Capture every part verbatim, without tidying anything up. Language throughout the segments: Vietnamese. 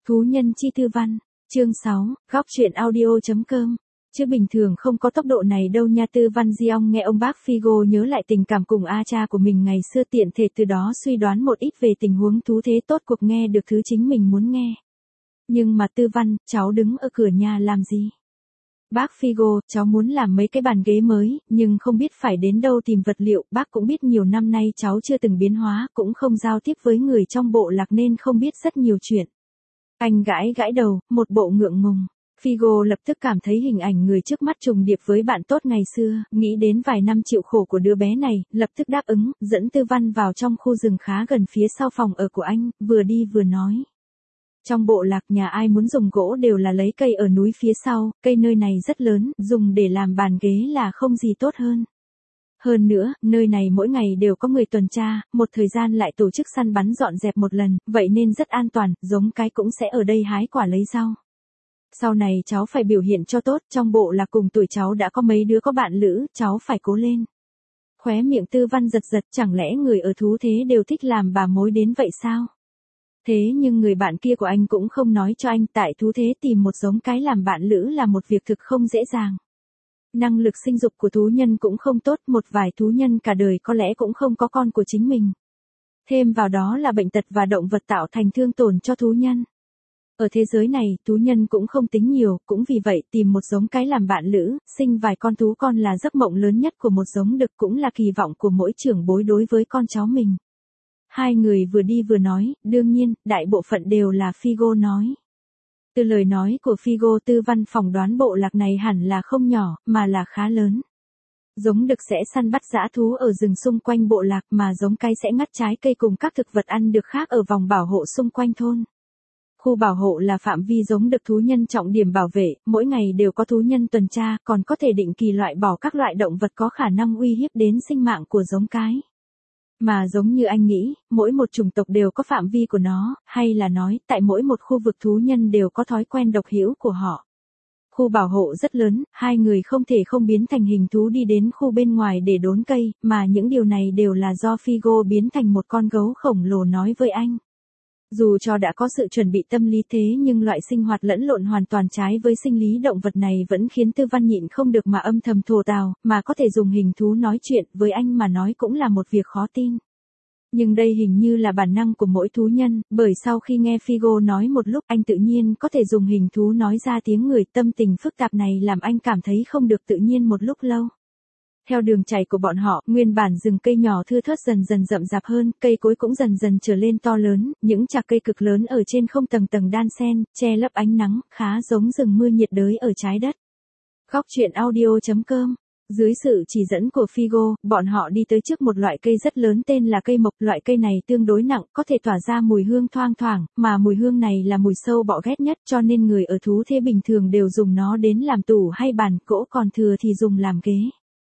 Thú nhân chi Tư Văn, chương sáu, góc truyện audio.com. Chứ bình thường không có tốc độ này đâu nha. Tư Văn Diong nghe ông bác Figo nhớ lại tình cảm cùng A cha của mình ngày xưa, tiện thể từ đó suy đoán một ít về tình huống thú thế tốt cuộc nghe được thứ chính mình muốn nghe. Nhưng mà Tư Văn, cháu đứng ở cửa nhà làm gì? Bác Figo, cháu muốn làm mấy cái bàn ghế mới, nhưng không biết phải đến đâu tìm vật liệu. Bác cũng biết nhiều năm nay cháu chưa từng biến hóa, cũng không giao tiếp với người trong bộ lạc nên không biết rất nhiều chuyện. Anh gãi gãi đầu, một bộ ngượng ngùng. Figo lập tức cảm thấy hình ảnh người trước mắt trùng điệp với bạn tốt ngày xưa, nghĩ đến vài năm chịu khổ của đứa bé này, lập tức đáp ứng, dẫn Tư Văn vào trong khu rừng khá gần phía sau phòng ở của anh, vừa đi vừa nói. Trong bộ lạc nhà ai muốn dùng gỗ đều là lấy cây ở núi phía sau, cây nơi này rất lớn, dùng để làm bàn ghế là không gì tốt hơn. Hơn nữa, nơi này mỗi ngày đều có người tuần tra, một thời gian lại tổ chức săn bắn dọn dẹp một lần, vậy nên rất an toàn, giống cái cũng sẽ ở đây hái quả lấy rau. Sau này cháu phải biểu hiện cho tốt, trong bộ lạc cùng tuổi cháu đã có mấy đứa có bạn lữ, cháu phải cố lên. Khóe miệng Tư Văn giật giật, chẳng lẽ người ở thú thế đều thích làm bà mối đến vậy sao? Thế nhưng người bạn kia của anh cũng không nói cho anh, tại thú thế tìm một giống cái làm bạn lữ là một việc thực không dễ dàng. Năng lực sinh dục của thú nhân cũng không tốt, một vài thú nhân cả đời có lẽ cũng không có con của chính mình. Thêm vào đó là bệnh tật và động vật tạo thành thương tổn cho thú nhân. Ở thế giới này, thú nhân cũng không tính nhiều, cũng vì vậy tìm một giống cái làm bạn lữ, sinh vài con thú con là giấc mộng lớn nhất của một giống đực, cũng là kỳ vọng của mỗi trưởng bối đối với con cháu mình. Hai người vừa đi vừa nói, đương nhiên, đại bộ phận đều là Figo nói. Từ lời nói của Figo, Tư Văn phỏng đoán bộ lạc này hẳn là không nhỏ, mà là khá lớn. Giống đực sẽ săn bắt dã thú ở rừng xung quanh bộ lạc, mà giống cái sẽ ngắt trái cây cùng các thực vật ăn được khác ở vòng bảo hộ xung quanh thôn. Khu bảo hộ là phạm vi giống đực thú nhân trọng điểm bảo vệ, mỗi ngày đều có thú nhân tuần tra, còn có thể định kỳ loại bỏ các loại động vật có khả năng uy hiếp đến sinh mạng của giống cái. Mà giống như anh nghĩ, mỗi một chủng tộc đều có phạm vi của nó, hay là nói, tại mỗi một khu vực thú nhân đều có thói quen độc hữu của họ. Khu bảo hộ rất lớn, hai người không thể không biến thành hình thú đi đến khu bên ngoài để đốn cây, mà những điều này đều là do Figo biến thành một con gấu khổng lồ nói với anh. Dù cho đã có sự chuẩn bị tâm lý thế nhưng loại sinh hoạt lẫn lộn hoàn toàn trái với sinh lý động vật này vẫn khiến Tư Văn nhịn không được mà âm thầm thổ tào, mà có thể dùng hình thú nói chuyện với anh mà nói cũng là một việc khó tin. Nhưng đây hình như là bản năng của mỗi thú nhân, bởi sau khi nghe Figo nói một lúc anh tự nhiên có thể dùng hình thú nói ra tiếng người. Tâm tình phức tạp này làm anh cảm thấy không được tự nhiên một lúc lâu. Theo đường chảy của bọn họ, nguyên bản rừng cây nhỏ thưa thớt dần dần rậm rạp hơn, cây cối cũng dần dần trở lên to lớn, những chạc cây cực lớn ở trên không tầng tầng đan xen, che lấp ánh nắng, khá giống rừng mưa nhiệt đới ở trái đất. Góc truyện audio.com. Dưới sự chỉ dẫn của Figo, bọn họ đi tới trước một loại cây rất lớn tên là cây mộc. Loại cây này tương đối nặng, có thể tỏa ra mùi hương thoang thoảng, mà mùi hương này là mùi sâu bọ ghét nhất, cho nên người ở thú thế bình thường đều dùng nó đến làm tủ hay bàn, gỗ còn thừa thì dùng làm ghế.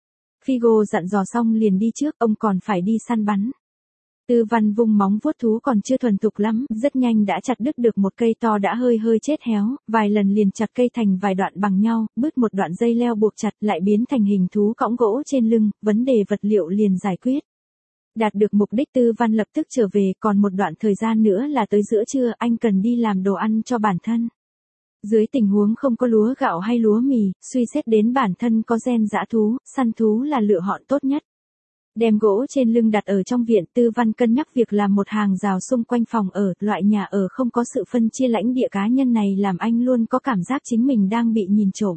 Figo dặn dò xong liền đi trước, ông còn phải đi săn bắn. Tư Văn vung móng vuốt thú còn chưa thuần thục lắm, rất nhanh đã chặt đứt được một cây to đã hơi hơi chết héo, vài lần liền chặt cây thành vài đoạn bằng nhau, bứt một đoạn dây leo buộc chặt lại biến thành hình thú cõng gỗ trên lưng, vấn đề vật liệu liền giải quyết. Đạt được mục đích, Tư Văn lập tức trở về, còn một đoạn thời gian nữa là tới giữa trưa, anh cần đi làm đồ ăn cho bản thân. Dưới tình huống không có lúa gạo hay lúa mì, suy xét đến bản thân có gen dã thú, săn thú là lựa chọn tốt nhất. Đem gỗ trên lưng đặt ở trong viện, Tư Văn cân nhắc việc làm một hàng rào xung quanh phòng ở, loại nhà ở không có sự phân chia lãnh địa cá nhân này làm anh luôn có cảm giác chính mình đang bị nhìn trộm.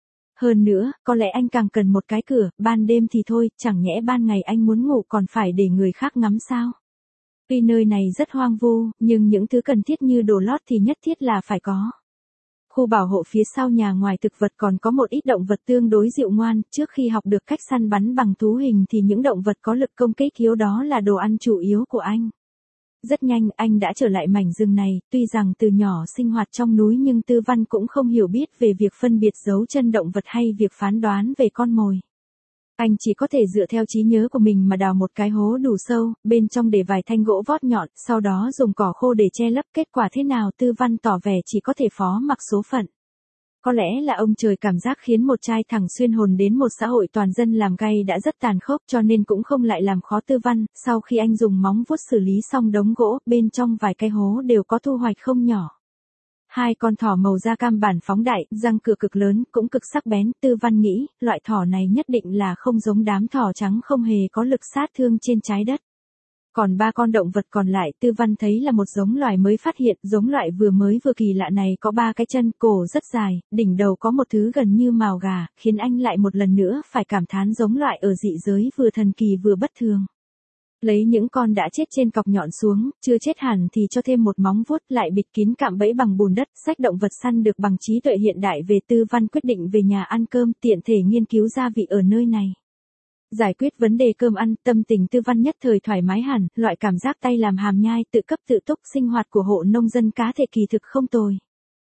Hơn nữa, có lẽ anh càng cần một cái cửa, ban đêm thì thôi, chẳng nhẽ ban ngày anh muốn ngủ còn phải để người khác ngắm sao? Tuy nơi này rất hoang vu, nhưng những thứ cần thiết như đồ lót thì nhất thiết là phải có. Khu bảo hộ phía sau nhà ngoài thực vật còn có một ít động vật tương đối dịu ngoan, trước khi học được cách săn bắn bằng thú hình thì những động vật có lực công kích yếu đó là đồ ăn chủ yếu của anh. Rất nhanh anh đã trở lại mảnh rừng này, tuy rằng từ nhỏ sinh hoạt trong núi nhưng Tư Văn cũng không hiểu biết về việc phân biệt dấu chân động vật hay việc phán đoán về con mồi. Anh chỉ có thể dựa theo trí nhớ của mình mà đào một cái hố đủ sâu, bên trong để vài thanh gỗ vót nhọn, sau đó dùng cỏ khô để che lấp. Kết quả thế nào Tư Văn tỏ vẻ chỉ có thể phó mặc số phận. Có lẽ là ông trời cảm giác khiến một trai thẳng xuyên hồn đến một xã hội toàn dân làm gay đã rất tàn khốc, cho nên cũng không lại làm khó Tư Văn. Sau khi anh dùng móng vuốt xử lý xong đống gỗ, bên trong vài cái hố đều có thu hoạch không nhỏ. Hai con thỏ màu da cam bản phóng đại, răng cửa cực lớn, cũng cực sắc bén. Tư Văn nghĩ, loại thỏ này nhất định là không giống đám thỏ trắng không hề có lực sát thương trên trái đất. Còn ba con động vật còn lại Tư Văn thấy là một giống loài mới phát hiện, giống loại vừa mới vừa kỳ lạ này có ba cái chân, cổ rất dài, đỉnh đầu có một thứ gần như mào gà, khiến anh lại một lần nữa phải cảm thán giống loại ở dị giới vừa thần kỳ vừa bất thường. Lấy những con đã chết trên cọc nhọn xuống, chưa chết hẳn thì cho thêm một móng vuốt lại bịt kín cạm bẫy bằng bùn đất, sách động vật săn được bằng trí tuệ hiện đại về. Tư Văn quyết định về nhà ăn cơm, tiện thể nghiên cứu gia vị ở nơi này. Giải quyết vấn đề cơm ăn, tâm tình Tư Văn nhất thời thoải mái hẳn, loại cảm giác tay làm hàm nhai, tự cấp tự túc sinh hoạt của hộ nông dân cá thể kỳ thực không tồi.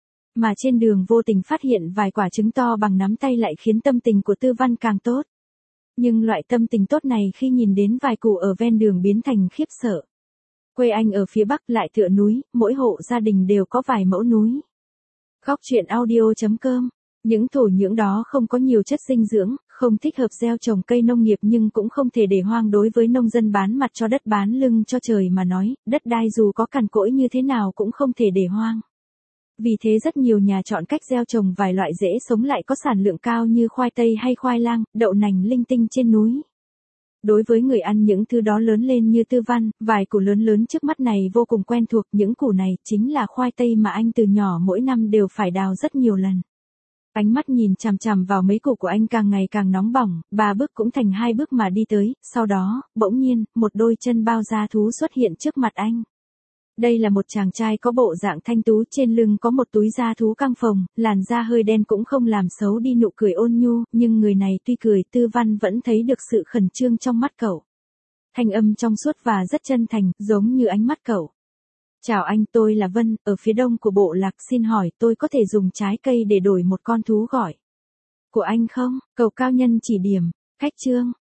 Mà trên đường vô tình phát hiện vài quả trứng to bằng nắm tay lại khiến tâm tình của Tư Văn càng tốt. Nhưng loại tâm tình tốt này khi nhìn đến vài củ ở ven đường biến thành khiếp sợ. Quê anh ở phía Bắc lại tựa núi, mỗi hộ gia đình đều có vài mẫu núi. Góc truyện audio chấm com. Những thổ nhưỡng đó không có nhiều chất dinh dưỡng, không thích hợp gieo trồng cây nông nghiệp nhưng cũng không thể để hoang. Đối với nông dân bán mặt cho đất bán lưng cho trời mà nói, đất đai dù có cằn cỗi như thế nào cũng không thể để hoang. Vì thế rất nhiều nhà chọn cách gieo trồng vài loại dễ sống lại có sản lượng cao như khoai tây hay khoai lang, đậu nành linh tinh trên núi. Đối với người ăn những thứ đó lớn lên như Tư Văn, vài củ lớn lớn trước mắt này vô cùng quen thuộc. Những củ này chính là khoai tây mà anh từ nhỏ mỗi năm đều phải đào rất nhiều lần. Ánh mắt nhìn chằm chằm vào mấy củ của anh càng ngày càng nóng bỏng, ba bước cũng thành hai bước mà đi tới, sau đó, bỗng nhiên, một đôi chân bao da thú xuất hiện trước mặt anh. Đây là một chàng trai có bộ dạng thanh tú, trên lưng có một túi da thú căng phồng, làn da hơi đen cũng không làm xấu đi nụ cười ôn nhu, nhưng người này tuy cười Tư Văn vẫn thấy được sự khẩn trương trong mắt cậu. Thanh âm trong suốt và rất chân thành, giống như ánh mắt cậu. Chào anh, tôi là Vân, ở phía đông của bộ lạc, xin hỏi tôi có thể dùng trái cây để đổi một con thú gọi của anh không? Cầu cao nhân chỉ điểm, khách chương.